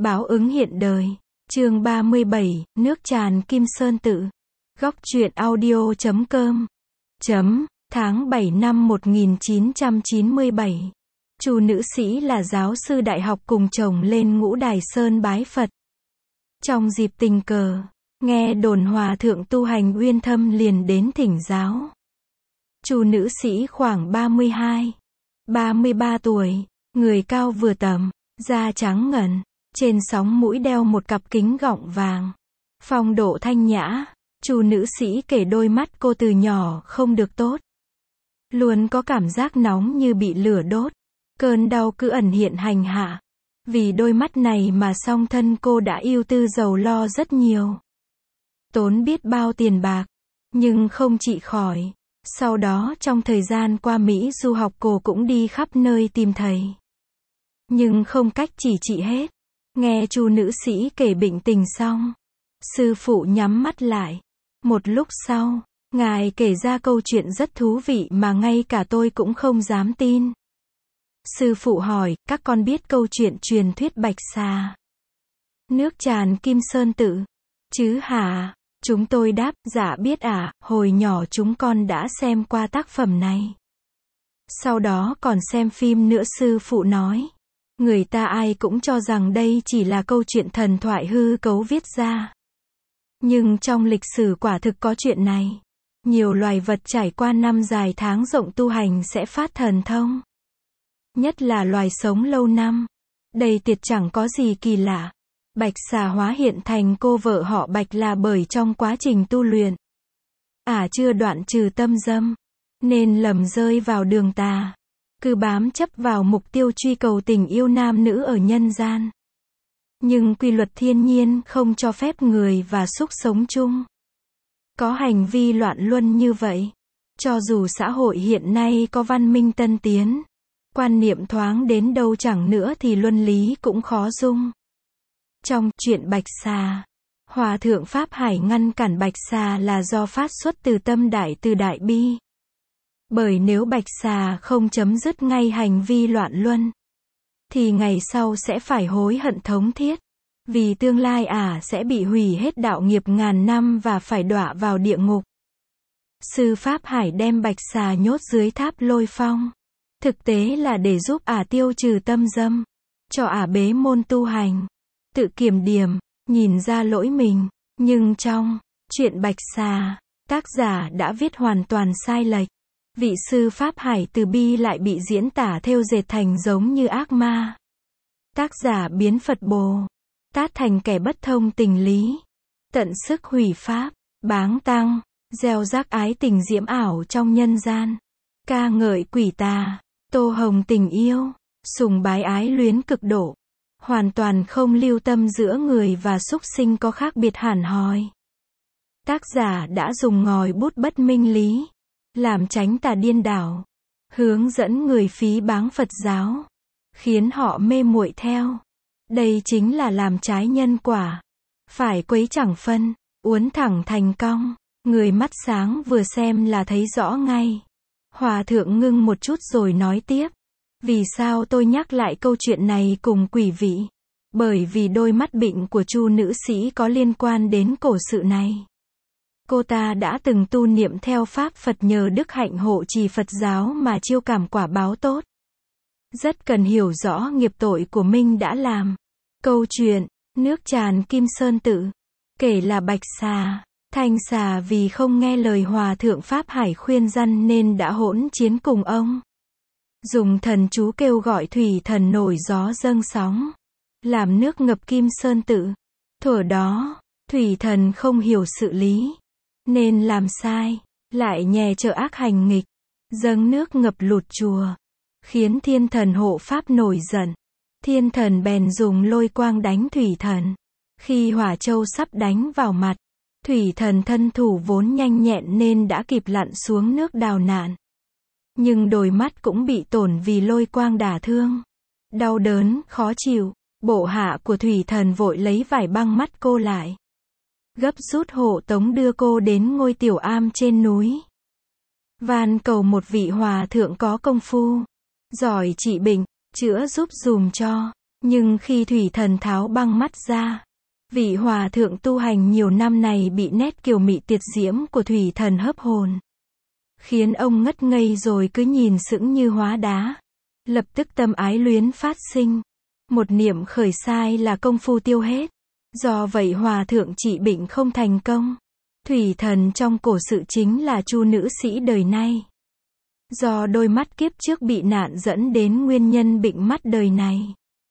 Báo ứng hiện đời. Chương 37, nước tràn Kim Sơn Tự. Góc truyện audio.com. Tháng 7 năm 1997. Chu nữ sĩ là giáo sư đại học cùng chồng lên Ngũ Đài Sơn bái Phật. Trong dịp tình cờ, nghe đồn hòa thượng tu hành Uyên Thâm liền đến thỉnh giáo. Chu nữ sĩ khoảng 32, 33 tuổi, người cao vừa tầm, da trắng ngần, trên sóng mũi đeo một cặp kính gọng vàng. Phong độ thanh nhã, Chu nữ sĩ kể đôi mắt cô từ nhỏ không được tốt. Luôn có cảm giác nóng như bị lửa đốt, cơn đau cứ ẩn hiện hành hạ. Vì đôi mắt này mà song thân cô đã ưu tư rầu lo rất nhiều. Tốn biết bao tiền bạc, nhưng không trị khỏi. Sau đó trong thời gian qua Mỹ du học cô cũng đi khắp nơi tìm thầy. Nhưng không cách chỉ trị hết. Nghe Chu nữ sĩ kể bệnh tình xong, sư phụ nhắm mắt lại. Một lúc sau, ngài kể ra câu chuyện rất thú vị mà ngay cả tôi cũng không dám tin. Sư phụ hỏi, các con biết câu chuyện truyền thuyết Bạch Xà, nước tràn Kim Sơn Tự, chứ hả? Chúng tôi đáp, dạ biết ạ, hồi nhỏ chúng con đã xem qua tác phẩm này. Sau đó còn xem phim nữa. Sư phụ nói, người ta ai cũng cho rằng đây chỉ là câu chuyện thần thoại hư cấu viết ra. Nhưng trong lịch sử quả thực có chuyện này. Nhiều loài vật trải qua năm dài tháng rộng tu hành sẽ phát thần thông. Nhất là loài sống lâu năm. Đây tuyệt chẳng có gì kỳ lạ. Bạch Xà hóa hiện thành cô vợ họ Bạch là bởi trong quá trình tu luyện, chưa đoạn trừ tâm dâm, nên lầm rơi vào đường tà. Cứ bám chấp vào mục tiêu truy cầu tình yêu nam nữ ở nhân gian. Nhưng quy luật thiên nhiên không cho phép người và súc sống chung. Có hành vi loạn luân như vậy. Cho dù xã hội hiện nay có văn minh tân tiến, quan niệm thoáng đến đâu chẳng nữa thì luân lý cũng khó dung. Trong chuyện Bạch Xà, Hòa thượng Pháp Hải ngăn cản Bạch Xà là do phát xuất từ tâm đại từ đại bi. Bởi nếu Bạch Xà không chấm dứt ngay hành vi loạn luân, thì ngày sau sẽ phải hối hận thống thiết. Vì tương lai sẽ bị hủy hết đạo nghiệp ngàn năm và phải đọa vào địa ngục. Sư Pháp Hải đem Bạch Xà nhốt dưới tháp Lôi Phong. Thực tế là để giúp tiêu trừ tâm dâm, cho bế môn tu hành, tự kiểm điểm, nhìn ra lỗi mình. Nhưng trong chuyện Bạch Xà, tác giả đã viết hoàn toàn sai lệch. Vị sư Pháp Hải từ bi lại bị diễn tả thêu dệt thành giống như ác ma. Tác giả biến Phật Bồ Tát thành kẻ bất thông tình lý, tận sức hủy pháp, báng tăng, gieo rắc ái tình diễm ảo trong nhân gian, ca ngợi quỷ tà, tô hồng tình yêu, sùng bái ái luyến cực độ, hoàn toàn không lưu tâm giữa người và súc sinh có khác biệt hẳn hoi. Tác giả đã dùng ngòi bút bất minh lý, làm tránh tà điên đảo, hướng dẫn người phí báng Phật giáo, khiến họ mê muội theo. Đây chính là làm trái nhân quả. Phải quấy chẳng phân, uốn thẳng thành cong. Người mắt sáng vừa xem là thấy rõ ngay. Hòa thượng ngưng một chút rồi nói tiếp. Vì sao tôi nhắc lại câu chuyện này cùng quý vị? Bởi vì đôi mắt bệnh của Chu nữ sĩ có liên quan đến cổ sự này. Cô ta đã từng tu niệm theo pháp Phật nhờ đức hạnh hộ trì Phật giáo mà chiêu cảm quả báo tốt. Rất cần hiểu rõ nghiệp tội của mình đã làm. Câu chuyện, nước tràn Kim Sơn Tự, kể là Bạch Xà, Thanh Xà vì không nghe lời Hòa thượng Pháp Hải khuyên răn nên đã hỗn chiến cùng ông. Dùng thần chú kêu gọi thủy thần nổi gió dâng sóng, làm nước ngập Kim Sơn Tự. Thuở đó, thủy thần không hiểu sự lý, nên làm sai, lại nhè trợ ác hành nghịch, dâng nước ngập lụt chùa, khiến thiên thần hộ pháp nổi giận. Thiên thần bèn dùng lôi quang đánh thủy thần. Khi hỏa châu sắp đánh vào mặt, thủy thần thân thủ vốn nhanh nhẹn nên đã kịp lặn xuống nước đào nạn. Nhưng đôi mắt cũng bị tổn vì lôi quang đả thương. Đau đớn, khó chịu, bộ hạ của thủy thần vội lấy vải băng mắt cô lại. Gấp rút hộ tống đưa cô đến ngôi tiểu am trên núi. Van cầu một vị hòa thượng có công phu, giỏi trị bệnh, chữa giúp dùm cho. Nhưng khi thủy thần tháo băng mắt ra, vị hòa thượng tu hành nhiều năm này bị nét kiều mị tiệt diễm của thủy thần hấp hồn, khiến ông ngất ngây rồi cứ nhìn sững như hóa đá. Lập tức tâm ái luyến phát sinh. Một niệm khởi sai là công phu tiêu hết. Do vậy hòa thượng trị bệnh không thành công. Thủy thần trong cổ sự chính là Chu nữ sĩ đời nay. Do đôi mắt kiếp trước bị nạn dẫn đến nguyên nhân bệnh mắt đời này.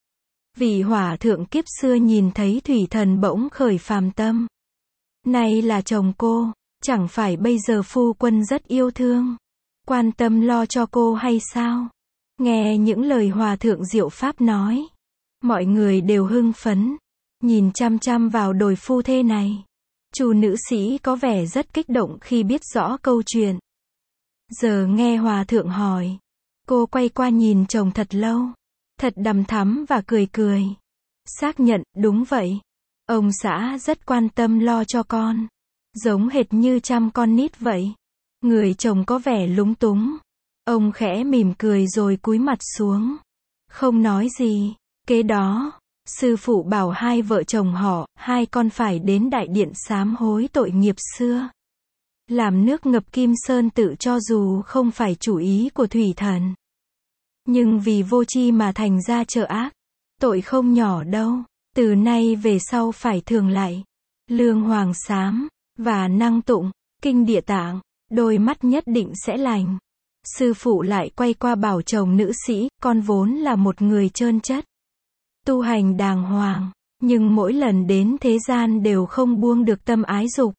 Vì hòa thượng kiếp xưa nhìn thấy thủy thần bỗng khởi phàm tâm. Này là chồng cô, chẳng phải bây giờ phu quân rất yêu thương, quan tâm lo cho cô hay sao? Nghe những lời hòa thượng diệu pháp nói, mọi người đều hưng phấn, nhìn chăm chăm vào đôi phu thê này. Chu nữ sĩ có vẻ rất kích động khi biết rõ câu chuyện. Giờ nghe hòa thượng hỏi, cô quay qua nhìn chồng thật lâu, thật đằm thắm và cười cười. Xác nhận, đúng vậy. Ông xã rất quan tâm lo cho con, giống hệt như chăm con nít vậy. Người chồng có vẻ lúng túng. Ông khẽ mỉm cười rồi cúi mặt xuống, không nói gì. Kế đó, sư phụ bảo hai vợ chồng họ, hai con phải đến đại điện sám hối tội nghiệp xưa. Làm nước ngập Kim Sơn tự cho dù không phải chủ ý của thủy thần. Nhưng vì vô tri mà thành ra trợ ác. Tội không nhỏ đâu. Từ nay về sau phải thường lại. Lương hoàng sám, và năng tụng, kinh địa tạng. Đôi mắt nhất định sẽ lành. Sư phụ lại quay qua bảo chồng nữ sĩ, con vốn là một người trơn chất. Tu hành đàng hoàng. Nhưng mỗi lần đến thế gian đều không buông được tâm ái dục.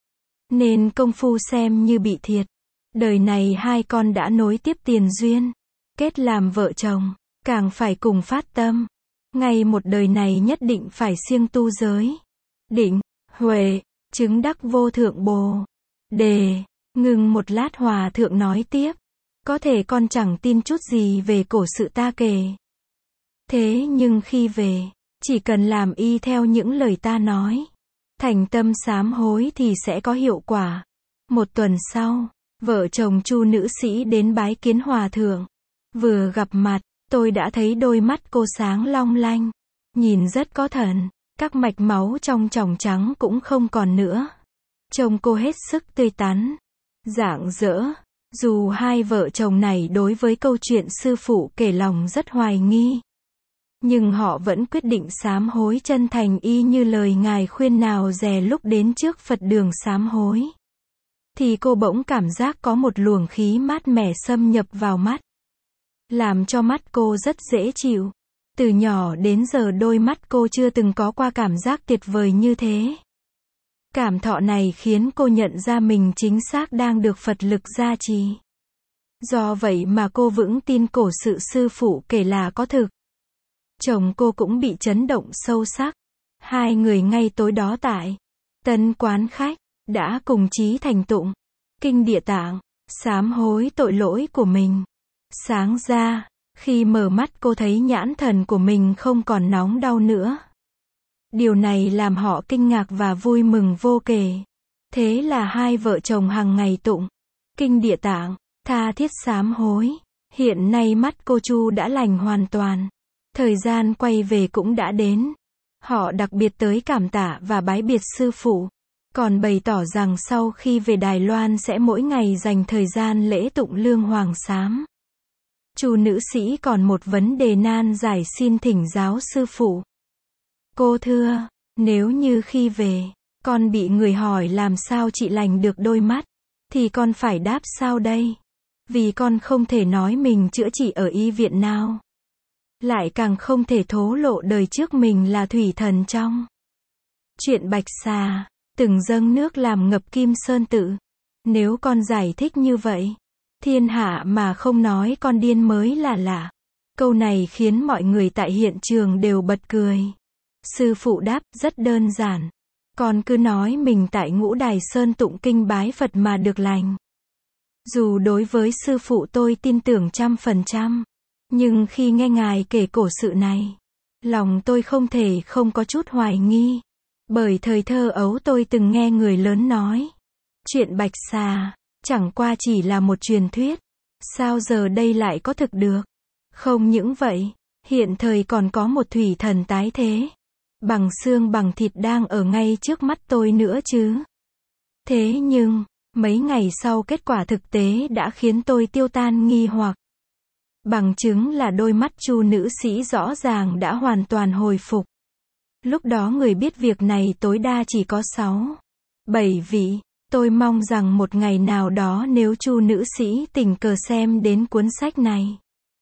Nên công phu xem như bị thiệt. Đời này hai con đã nối tiếp tiền duyên. Kết làm vợ chồng, càng phải cùng phát tâm. Ngay một đời này nhất định phải siêng tu giới. Định, huệ, chứng đắc vô thượng bồ. Đề, ngừng một lát hòa thượng nói tiếp. Có thể con chẳng tin chút gì về cổ sự ta kể. Thế nhưng khi về, chỉ cần làm y theo những lời ta nói. Thành tâm sám hối thì sẽ có hiệu quả. Một tuần sau, vợ chồng Chu nữ sĩ đến bái kiến hòa thượng. Vừa gặp mặt, tôi đã thấy đôi mắt cô sáng long lanh. Nhìn rất có thần. Các mạch máu trong tròng trắng cũng không còn nữa. Trông cô hết sức tươi tắn, rạng rỡ. Dù hai vợ chồng này đối với câu chuyện sư phụ kể lòng rất hoài nghi. Nhưng họ vẫn quyết định sám hối chân thành y như lời ngài khuyên nào dè lúc đến trước Phật đường sám hối. Thì cô bỗng cảm giác có một luồng khí mát mẻ xâm nhập vào mắt. Làm cho mắt cô rất dễ chịu. Từ nhỏ đến giờ đôi mắt cô chưa từng có qua cảm giác tuyệt vời như thế. Cảm thọ này khiến cô nhận ra mình chính xác đang được Phật lực gia trì. Do vậy mà cô vững tin cổ sự sư phụ kể là có thực. Chồng cô cũng bị chấn động sâu sắc. Hai người ngay tối đó tại Tân Quán Khách, đã cùng chí thành tụng kinh địa tạng, sám hối tội lỗi của mình. Sáng ra, khi mở mắt cô thấy nhãn thần của mình không còn nóng đau nữa. Điều này làm họ kinh ngạc và vui mừng vô kể. Thế là hai vợ chồng hàng ngày tụng kinh địa tạng, tha thiết sám hối. Hiện nay mắt cô Chu đã lành hoàn toàn. Thời gian quay về cũng đã đến. Họ đặc biệt tới cảm tạ và bái biệt sư phụ. Còn bày tỏ rằng sau khi về Đài Loan sẽ mỗi ngày dành thời gian lễ tụng lương hoàng sám. Chu nữ sĩ còn một vấn đề nan giải xin thỉnh giáo sư phụ. Cô thưa, nếu như khi về, con bị người hỏi làm sao chị lành được đôi mắt, thì con phải đáp sao đây? Vì con không thể nói mình chữa trị ở y viện nào. Lại càng không thể thố lộ đời trước mình là thủy thần trong chuyện Bạch Xà, từng dâng nước làm ngập Kim Sơn tự. Nếu con giải thích như vậy, thiên hạ mà không nói con điên mới là lạ. Câu này khiến mọi người tại hiện trường đều bật cười. Sư phụ đáp, rất đơn giản. Con cứ nói mình tại Ngũ Đài Sơn tụng kinh bái Phật mà được lành. Dù đối với sư phụ tôi tin tưởng 100%. Nhưng khi nghe ngài kể cổ sự này, lòng tôi không thể không có chút hoài nghi. Bởi thời thơ ấu tôi từng nghe người lớn nói. Chuyện Bạch Xà, chẳng qua chỉ là một truyền thuyết. Sao giờ đây lại có thực được? Không những vậy, Hiện thời còn có một thủy thần tái thế, bằng xương bằng thịt đang ở ngay trước mắt tôi nữa chứ. Thế nhưng, mấy ngày sau kết quả thực tế đã khiến tôi tiêu tan nghi hoặc. Bằng chứng là đôi mắt Chu nữ sĩ rõ ràng đã hoàn toàn hồi phục. Lúc đó người biết việc này tối đa chỉ có 6, 7 vị. Tôi mong rằng một ngày nào đó nếu Chu nữ sĩ tình cờ xem đến cuốn sách này,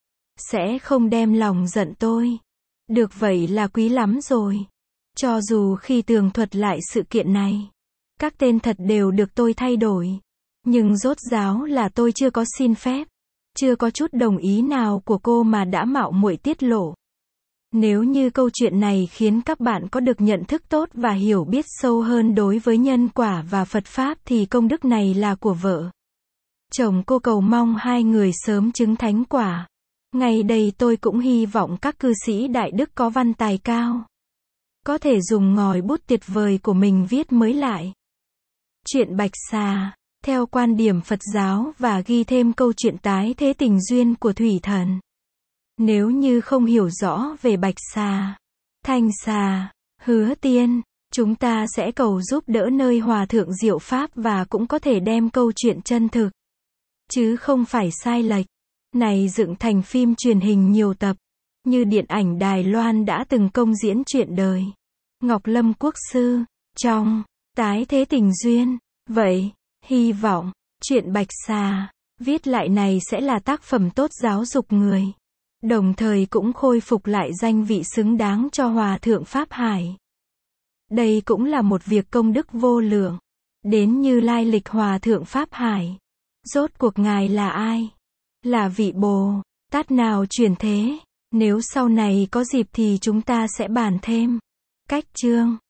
sẽ không đem lòng giận tôi. Được vậy là quý lắm rồi. Cho dù khi tường thuật lại sự kiện này, các tên thật đều được tôi thay đổi. Nhưng rốt ráo là tôi chưa có xin phép, chưa có chút đồng ý nào của cô mà đã mạo muội tiết lộ. Nếu như câu chuyện này khiến các bạn có được nhận thức tốt và hiểu biết sâu hơn đối với nhân quả và Phật Pháp thì công đức này là của vợ chồng cô, cầu mong hai người sớm chứng thánh quả. Ngày đây tôi cũng hy vọng các cư sĩ đại đức có văn tài cao, có thể dùng ngòi bút tuyệt vời của mình viết mới lại chuyện Bạch Xà, theo quan điểm Phật giáo và ghi thêm câu chuyện tái thế tình duyên của thủy thần. Nếu như không hiểu rõ về Bạch Xà, Thanh Xà, Hứa Tiên, chúng ta sẽ cầu giúp đỡ nơi Hòa Thượng Diệu Pháp và cũng có thể đem câu chuyện chân thực, chứ không phải sai lệch, này dựng thành phim truyền hình nhiều tập, như điện ảnh Đài Loan đã từng công diễn chuyện đời Ngọc Lâm Quốc Sư, trong Tái Thế Tình Duyên. Vậy, hy vọng, chuyện Bạch Xà, viết lại này sẽ là tác phẩm tốt giáo dục người, đồng thời cũng khôi phục lại danh vị xứng đáng cho Hòa Thượng Pháp Hải. Đây cũng là một việc công đức vô lượng. Đến như lai lịch Hòa Thượng Pháp Hải. Rốt cuộc Ngài là ai? Là vị Bồ Tát nào chuyển thế? Nếu sau này có dịp thì chúng ta sẽ bàn thêm. Cách chương